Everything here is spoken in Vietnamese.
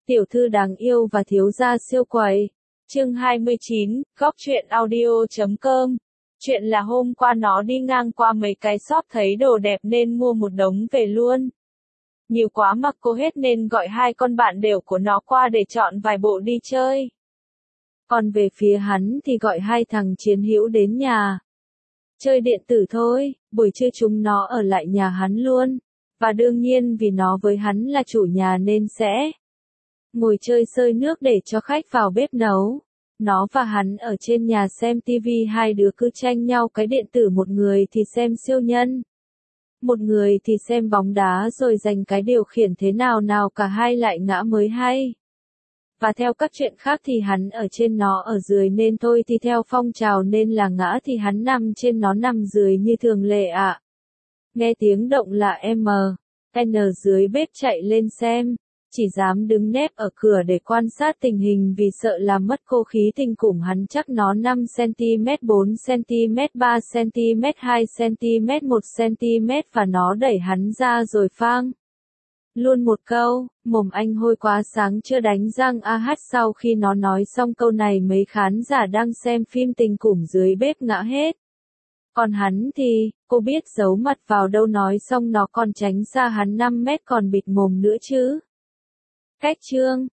Tiểu thư đáng yêu và thiếu gia siêu quậy. Chương 29, góc truyện audio.com. Chuyện là hôm qua nó đi ngang qua mấy cái shop thấy đồ đẹp nên mua một đống về luôn. Nhiều quá mặc cô hết nên gọi hai con bạn đều của nó qua để chọn vài bộ đi chơi. Còn về phía hắn thì gọi hai thằng chiến hữu đến nhà. Chơi điện tử thôi, buổi trưa chúng nó ở lại nhà hắn luôn. Và đương nhiên vì nó với hắn là chủ nhà nên sẽ ngồi chơi sơi nước để cho khách vào bếp nấu. Nó và hắn ở trên nhà xem tivi, hai đứa cứ tranh nhau cái điện tử, một người thì xem siêu nhân, một người thì xem bóng đá rồi giành cái điều khiển thế nào nào cả hai lại ngã mới hay. Và theo các chuyện khác thì hắn ở trên nó ở dưới nên thôi thì theo phong trào nên là ngã thì hắn nằm trên nó nằm dưới như thường lệ ạ. Nghe tiếng động là N dưới bếp chạy lên xem. Chỉ dám đứng nép ở cửa để quan sát tình hình vì sợ làm mất khô khí tình cùng hắn, chắc nó 5cm, 4cm, 3cm, 2cm, 1cm và nó đẩy hắn ra rồi phang luôn một câu, mồm anh hôi quá sáng chưa đánh răng hết. Sau khi nó nói xong câu này mấy khán giả đang xem phim tình cùng dưới bếp ngã hết. Còn hắn thì, cô biết giấu mặt vào đâu, nói xong nó còn tránh xa hắn 5 mét còn bịt mồm nữa chứ. Cách chương